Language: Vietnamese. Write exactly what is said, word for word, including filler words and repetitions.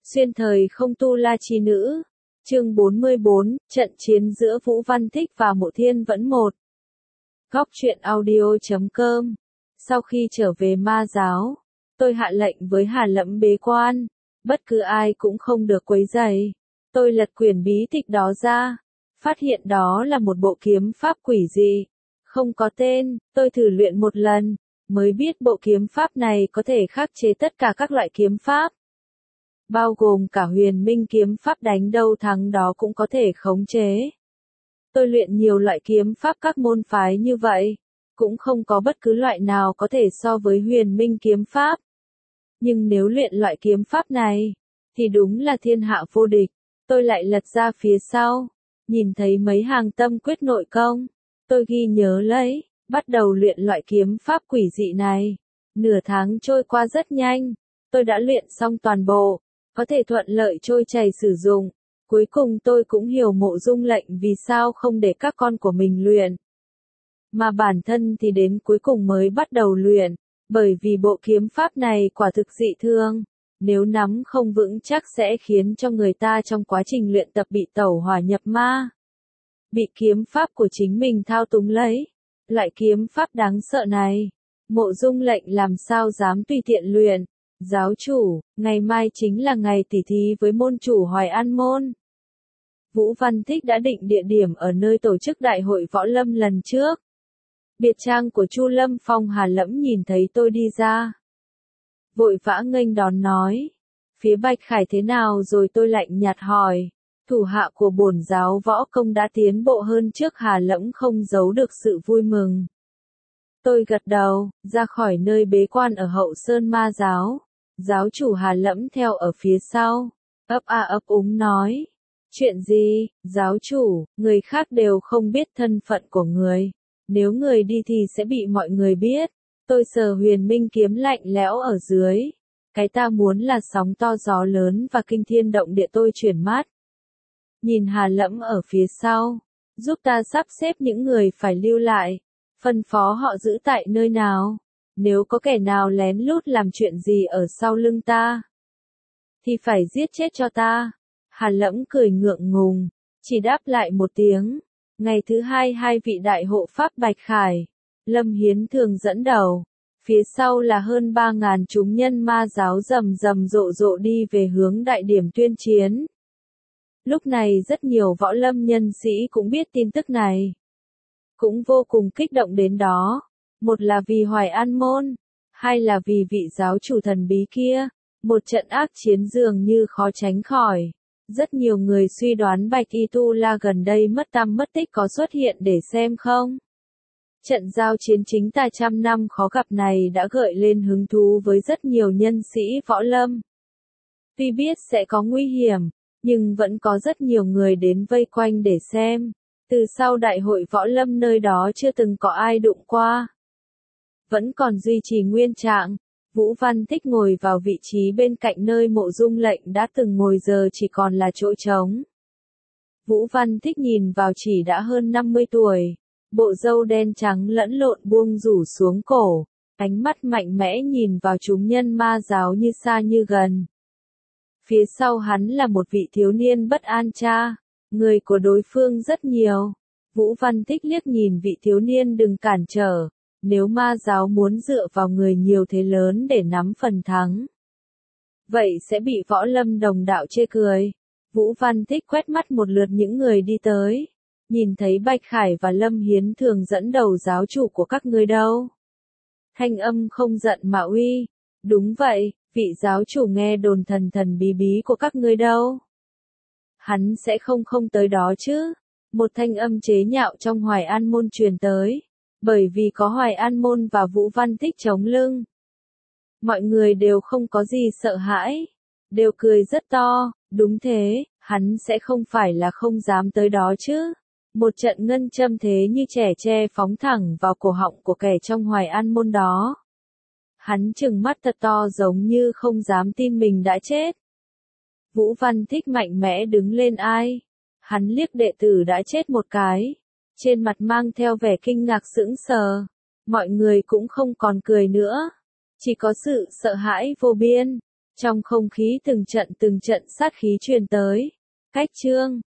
Xuyên thời không tu la chi nữ. Chương bốn mươi bốn, trận chiến giữa Vũ Văn Thích và Mộ Thiên Vẫn một. Góc truyện audio chấm com. Sau khi trở về ma giáo, tôi hạ lệnh với Hà Lẫm bế quan, bất cứ ai cũng không được quấy rầy. Tôi lật quyển bí tịch đó ra, phát hiện đó là một bộ kiếm pháp quỷ dị, không có tên. Tôi thử luyện một lần, mới biết bộ kiếm pháp này có thể khắc chế tất cả các loại kiếm pháp, bao gồm cả huyền minh kiếm pháp, đánh đâu thắng đó cũng có thể khống chế. Tôi luyện nhiều loại kiếm pháp các môn phái như vậy, cũng không có bất cứ loại nào có thể so với huyền minh kiếm pháp. Nhưng nếu luyện loại kiếm pháp này, thì đúng là thiên hạ vô địch. Tôi lại lật ra phía sau, nhìn thấy mấy hàng tâm quyết nội công. Tôi ghi nhớ lấy, bắt đầu luyện loại kiếm pháp quỷ dị này. Nửa tháng trôi qua rất nhanh, tôi đã luyện xong toàn bộ, có thể thuận lợi trôi chảy sử dụng. Cuối cùng tôi cũng hiểu Mộ Dung lệnh vì sao không để các con của mình luyện, mà bản thân thì đến cuối cùng mới bắt đầu luyện, bởi vì bộ kiếm pháp này quả thực dị thương, nếu nắm không vững chắc sẽ khiến cho người ta trong quá trình luyện tập bị tẩu hỏa nhập ma, bị kiếm pháp của chính mình thao túng lấy. Loại kiếm pháp đáng sợ này, Mộ Dung lệnh làm sao dám tùy tiện luyện. Giáo chủ, ngày mai chính là ngày tỉ thí với môn chủ Hoài An môn. Vũ Văn Thích đã định địa điểm ở nơi tổ chức đại hội võ lâm lần trước. Biệt trang của Chu Lâm Phong. Hà Lẫm nhìn thấy tôi đi ra, vội vã nghênh đón nói, phía Bạch Khải thế nào rồi? Tôi lạnh nhạt hỏi. Thủ hạ của bổn giáo võ công đã tiến bộ hơn trước. Hà Lẫm không giấu được sự vui mừng. Tôi gật đầu, ra khỏi nơi bế quan ở Hậu Sơn ma giáo. Giáo chủ Hà Lẫm theo ở phía sau, ấp a ấp úng nói. Chuyện gì, giáo chủ, người khác đều không biết thân phận của người. Nếu người đi thì sẽ bị mọi người biết. Tôi sờ huyền minh kiếm lạnh lẽo ở dưới. Cái ta muốn là sóng to gió lớn và kinh thiên động địa. Tôi chuyển mắt, nhìn Hà Lẫm ở phía sau, giúp ta sắp xếp những người phải lưu lại, phân phó họ giữ tại nơi nào. Nếu có kẻ nào lén lút làm chuyện gì ở sau lưng ta, thì phải giết chết cho ta. Hà Lẫm cười ngượng ngùng, chỉ đáp lại một tiếng. Ngày thứ hai, hai vị đại hộ pháp Bạch Khải, Lâm Hiến Thường dẫn đầu. Phía sau là hơn ba ngàn chúng nhân ma giáo rầm rầm rộ rộ đi về hướng đại điểm tuyên chiến. Lúc này rất nhiều võ lâm nhân sĩ cũng biết tin tức này, cũng vô cùng kích động đến đó. Một là vì Hoài An môn, hai là vì vị giáo chủ thần bí kia. Một trận ác chiến dường như khó tránh khỏi. Rất nhiều người suy đoán Bạch Y Tu La gần đây mất tăm mất tích có xuất hiện để xem không. Trận giao chiến chính tà trăm năm khó gặp này đã gợi lên hứng thú với rất nhiều nhân sĩ võ lâm. Tuy biết sẽ có nguy hiểm, nhưng vẫn có rất nhiều người đến vây quanh để xem. Từ sau đại hội võ lâm nơi đó chưa từng có ai đụng qua, vẫn còn duy trì nguyên trạng. Vũ Văn Thích ngồi vào vị trí bên cạnh nơi Mộ Dung lệnh đã từng ngồi, giờ chỉ còn là chỗ trống. Vũ Văn Thích nhìn vào chỉ đã hơn năm mươi tuổi, bộ râu đen trắng lẫn lộn buông rủ xuống cổ, ánh mắt mạnh mẽ nhìn vào chúng nhân ma giáo như xa như gần. Phía sau hắn là một vị thiếu niên bất an cha, người của đối phương rất nhiều. Vũ Văn Thích liếc nhìn vị thiếu niên, đừng cản trở. Nếu ma giáo muốn dựa vào người nhiều thế lớn để nắm phần thắng, vậy sẽ bị võ lâm đồng đạo chê cười. Vũ Văn Thích quét mắt một lượt những người đi tới, nhìn thấy Bạch Khải và Lâm Hiến Thường dẫn đầu. Giáo chủ của các ngươi đâu? Thanh âm không giận mà uy. Đúng vậy, vị giáo chủ nghe đồn thần thần bí bí của các ngươi đâu? Hắn sẽ không không tới đó chứ? Một thanh âm chế nhạo trong Hoài An môn truyền tới. Bởi vì có Hoài An môn và Vũ Văn Thích chống lưng, mọi người đều không có gì sợ hãi, đều cười rất to. Đúng thế, hắn sẽ không phải là không dám tới đó chứ? Một trận ngân châm thế như trẻ tre phóng thẳng vào cổ họng của kẻ trong Hoài An môn đó. Hắn trừng mắt thật to giống như không dám tin mình đã chết. Vũ Văn Thích mạnh mẽ đứng lên. Ai? Hắn liếc đệ tử đã chết một cái, trên mặt mang theo vẻ kinh ngạc sững sờ. Mọi người cũng không còn cười nữa, chỉ có sự sợ hãi vô biên. Trong không khí từng trận từng trận sát khí truyền tới. Cách chương